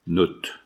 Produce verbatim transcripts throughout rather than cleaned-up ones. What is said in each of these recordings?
Note.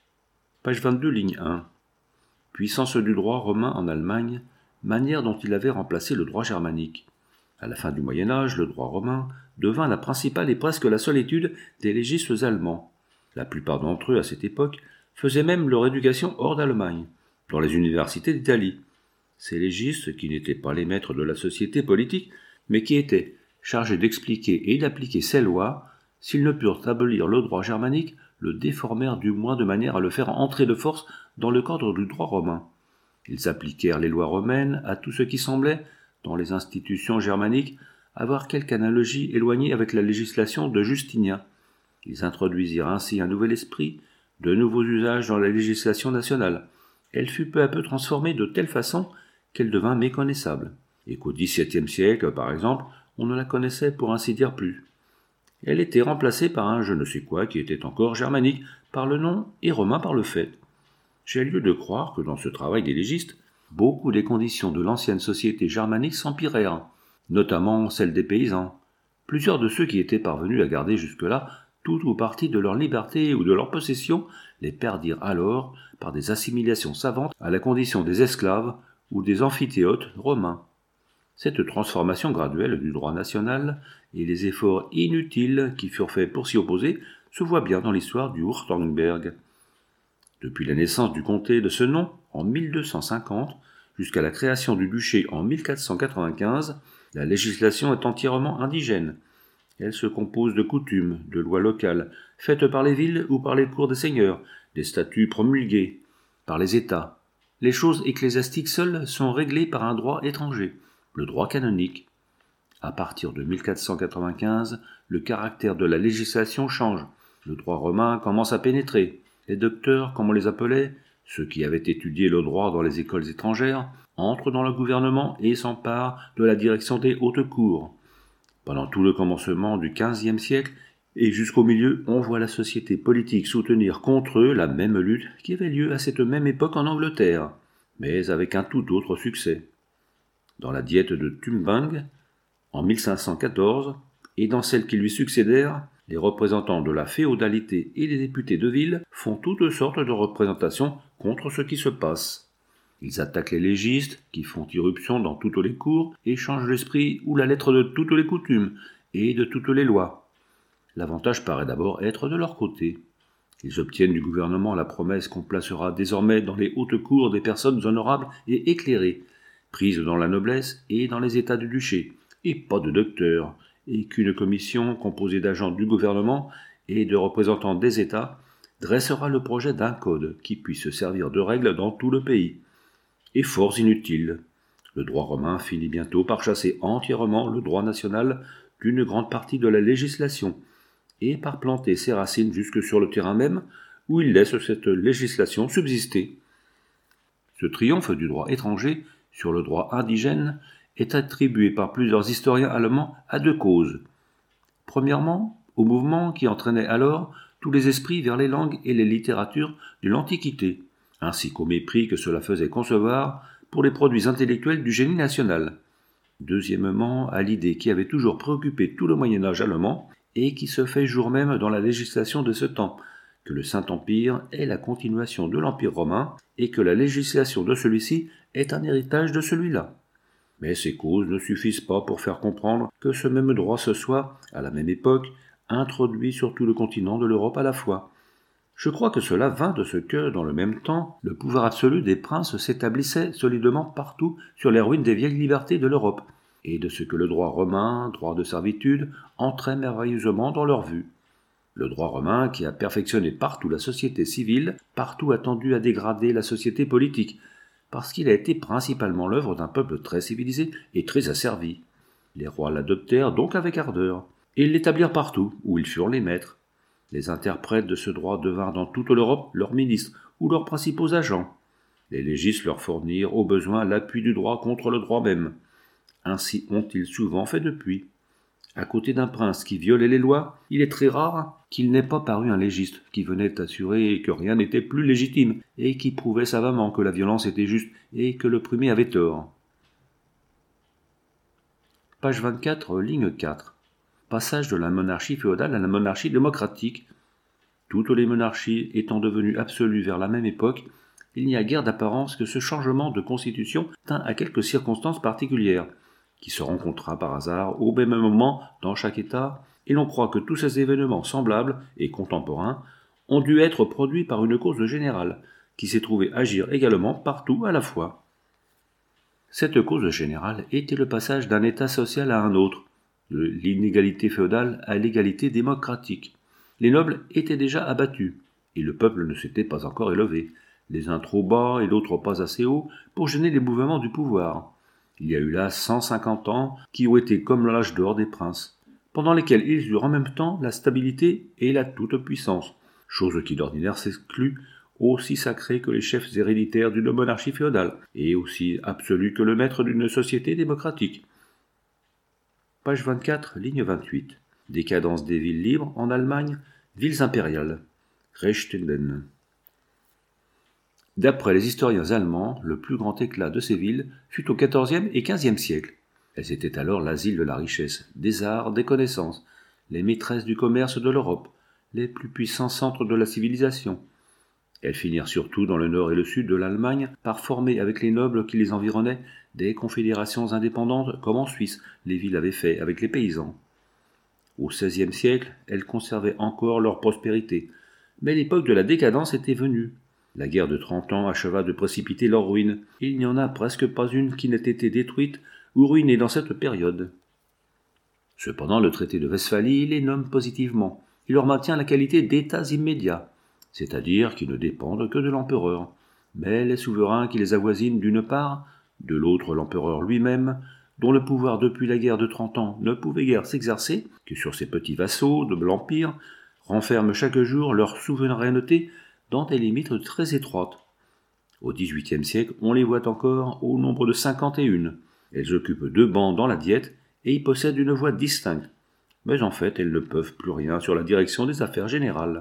Page vingt-deux, ligne un. Puissance du droit romain en Allemagne, manière dont il avait remplacé le droit germanique. À la fin du Moyen Âge, le droit romain devint la principale et presque la seule étude des légistes allemands. La plupart d'entre eux, à cette époque, faisaient même leur éducation hors d'Allemagne, dans les universités d'Italie. Ces légistes, qui n'étaient pas les maîtres de la société politique, mais qui étaient chargés d'expliquer et d'appliquer ces lois, s'ils ne purent abolir le droit germanique, le déformèrent du moins de manière à le faire entrer de force dans le cadre du droit romain. Ils appliquèrent les lois romaines à tout ce qui semblait, dans les institutions germaniques, avoir quelque analogie éloignée avec la législation de Justinien. Ils introduisirent ainsi un nouvel esprit, de nouveaux usages dans la législation nationale. Elle fut peu à peu transformée de telle façon qu'elle devint méconnaissable, et qu'au dix-septième siècle, par exemple, on ne la connaissait pour ainsi dire plus. Elle était remplacée par un je ne sais quoi qui était encore germanique par le nom et romain par le fait. J'ai lieu de croire que dans ce travail des légistes, beaucoup des conditions de l'ancienne société germanique s'empirèrent, notamment celles des paysans. Plusieurs de ceux qui étaient parvenus à garder jusque-là tout ou partie de leur liberté ou de leur possession les perdirent alors par des assimilations savantes à la condition des esclaves ou des amphithéotes romains. Cette transformation graduelle du droit national et les efforts inutiles qui furent faits pour s'y opposer se voient bien dans l'histoire du Wurtemberg. Depuis la naissance du comté de ce nom, en mille deux cent cinquante, jusqu'à la création du duché en mille quatre cent quatre-vingt-quinze, la législation est entièrement indigène. Elle se compose de coutumes, de lois locales, faites par les villes ou par les cours des seigneurs, des statuts promulgués par les États. Les choses ecclésiastiques seules sont réglées par un droit étranger, le droit canonique. À partir de mille quatre cent quatre-vingt-quinze, le caractère de la législation change. Le droit romain commence à pénétrer. Les docteurs, comme on les appelait, ceux qui avaient étudié le droit dans les écoles étrangères, entrent dans le gouvernement et s'emparent de la direction des hautes cours. Pendant tout le commencement du quinzième siècle et jusqu'au milieu, on voit la société politique soutenir contre eux la même lutte qui avait lieu à cette même époque en Angleterre, mais avec un tout autre succès. Dans la diète de Tumbang, en mille cinq cent quatorze, et dans celles qui lui succédèrent, les représentants de la féodalité et les députés de ville font toutes sortes de représentations contre ce qui se passe. Ils attaquent les légistes, qui font irruption dans toutes les cours et changent l'esprit ou la lettre de toutes les coutumes et de toutes les lois. L'avantage paraît d'abord être de leur côté. Ils obtiennent du gouvernement la promesse qu'on placera désormais dans les hautes cours des personnes honorables et éclairées, prises dans la noblesse et dans les états du duché, et pas de docteurs, et qu'une commission composée d'agents du gouvernement et de représentants des États dressera le projet d'un code qui puisse servir de règle dans tout le pays. Efforts inutiles. Le droit romain finit bientôt par chasser entièrement le droit national d'une grande partie de la législation et par planter ses racines jusque sur le terrain même où il laisse cette législation subsister. Ce triomphe du droit étranger sur le droit indigène est attribué par plusieurs historiens allemands à deux causes. Premièrement, au mouvement qui entraînait alors tous les esprits vers les langues et les littératures de l'Antiquité, ainsi qu'au mépris que cela faisait concevoir pour les produits intellectuels du génie national. Deuxièmement, à l'idée qui avait toujours préoccupé tout le Moyen-Âge allemand et qui se fait jour même dans la législation de ce temps, que le Saint-Empire est la continuation de l'Empire romain et que la législation de celui-ci est un héritage de celui-là. Mais ces causes ne suffisent pas pour faire comprendre que ce même droit se soit, à la même époque, introduit sur tout le continent de l'Europe à la fois. Je crois que cela vint de ce que, dans le même temps, le pouvoir absolu des princes s'établissait solidement partout sur les ruines des vieilles libertés de l'Europe, et de ce que le droit romain, droit de servitude, entrait merveilleusement dans leur vue. Le droit romain, qui a perfectionné partout la société civile, partout a tendu à dégrader la société politique, parce qu'il a été principalement l'œuvre d'un peuple très civilisé et très asservi. Les rois l'adoptèrent donc avec ardeur, et l'établirent partout où ils furent les maîtres. Les interprètes de ce droit devinrent dans toute l'Europe leurs ministres ou leurs principaux agents. Les légistes leur fournirent au besoin l'appui du droit contre le droit même. Ainsi ont-ils souvent fait depuis. À côté d'un prince qui violait les lois, il est très rare qu'il n'ait pas paru un légiste qui venait assurer que rien n'était plus légitime et qui prouvait savamment que la violence était juste et que l'opprimé avait tort. Page vingt-quatre, ligne quatre. Passage de la monarchie féodale à la monarchie démocratique. Toutes les monarchies étant devenues absolues vers la même époque, il n'y a guère d'apparence que ce changement de constitution tint à quelques circonstances particulières, qui se rencontra par hasard au même moment dans chaque État, et l'on croit que tous ces événements semblables et contemporains ont dû être produits par une cause générale, qui s'est trouvée agir également partout à la fois. Cette cause générale était le passage d'un état social à un autre, de l'inégalité féodale à l'égalité démocratique. Les nobles étaient déjà abattus, et le peuple ne s'était pas encore élevé, les uns trop bas et d'autres pas assez hauts pour gêner les mouvements du pouvoir. Il y a eu là cent cinquante ans qui ont été comme l'âge d'or des princes, pendant lesquels ils eurent en même temps la stabilité et la toute-puissance, chose qui d'ordinaire s'exclut aussi sacré que les chefs héréditaires d'une monarchie féodale, et aussi absolu que le maître d'une société démocratique. Page vingt-quatre, ligne vingt-huit. Décadence des villes libres en Allemagne, villes impériales. Reichsständen. D'après les historiens allemands, le plus grand éclat de ces villes fut au quatorzième et quinzième siècle. Elles étaient alors l'asile de la richesse, des arts, des connaissances, les maîtresses du commerce de l'Europe, les plus puissants centres de la civilisation. Elles finirent surtout dans le nord et le sud de l'Allemagne par former avec les nobles qui les environnaient des confédérations indépendantes comme en Suisse les villes avaient fait avec les paysans. Au seizième siècle, elles conservaient encore leur prospérité, mais l'époque de la décadence était venue. La guerre de Trente Ans acheva de précipiter leur ruine. Il n'y en a presque pas une qui n'ait été détruite ou ruinée dans cette période. Cependant, le traité de Westphalie les nomme positivement. Il leur maintient la qualité d'États immédiats, c'est-à-dire qui ne dépendent que de l'empereur. Mais les souverains qui les avoisinent d'une part, de l'autre l'empereur lui-même, dont le pouvoir depuis la guerre de Trente Ans ne pouvait guère s'exercer que sur ces petits vassaux de l'Empire, renferment chaque jour leur souveraineté dans des limites très étroites. Au dix-huitième siècle, on les voit encore au nombre de cinquante et une. Elles occupent deux bancs dans la Diète et y possèdent une voix distincte. Mais en fait, elles ne peuvent plus rien sur la direction des affaires générales.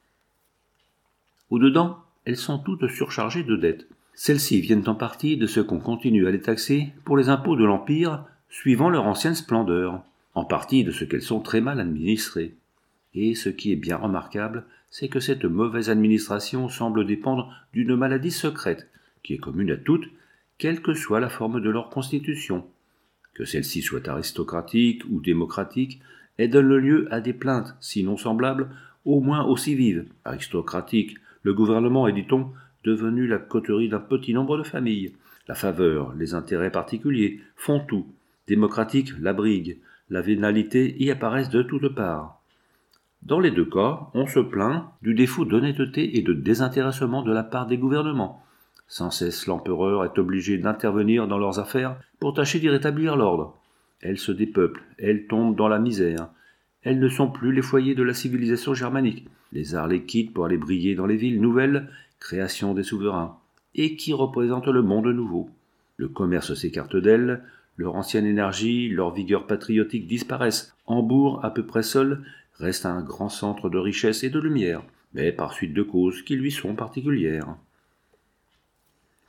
Au-dedans, elles sont toutes surchargées de dettes. Celles-ci viennent en partie de ce qu'on continue à les taxer pour les impôts de l'Empire, suivant leur ancienne splendeur, en partie de ce qu'elles sont très mal administrées. Et ce qui est bien remarquable, c'est que cette mauvaise administration semble dépendre d'une maladie secrète, qui est commune à toutes, quelle que soit la forme de leur constitution. Que celle-ci soit aristocratique ou démocratique, elle donne lieu à des plaintes, sinon semblables, au moins aussi vives. Aristocratique, le gouvernement est, dit-on, devenu la coterie d'un petit nombre de familles. La faveur, les intérêts particuliers font tout. Démocratique, la brigue, la vénalité y apparaissent de toutes parts. Dans les deux cas, on se plaint du défaut d'honnêteté et de désintéressement de la part des gouvernements. Sans cesse l'empereur est obligé d'intervenir dans leurs affaires pour tâcher d'y rétablir l'ordre. Elles se dépeuplent, elles tombent dans la misère. Elles ne sont plus les foyers de la civilisation germanique. Les arts les quittent pour aller briller dans les villes nouvelles, création des souverains, et qui représentent le monde nouveau. Le commerce s'écarte d'elles, leur ancienne énergie, leur vigueur patriotique disparaissent. Hambourg, à peu près seul, reste un grand centre de richesse et de lumière, mais par suite de causes qui lui sont particulières.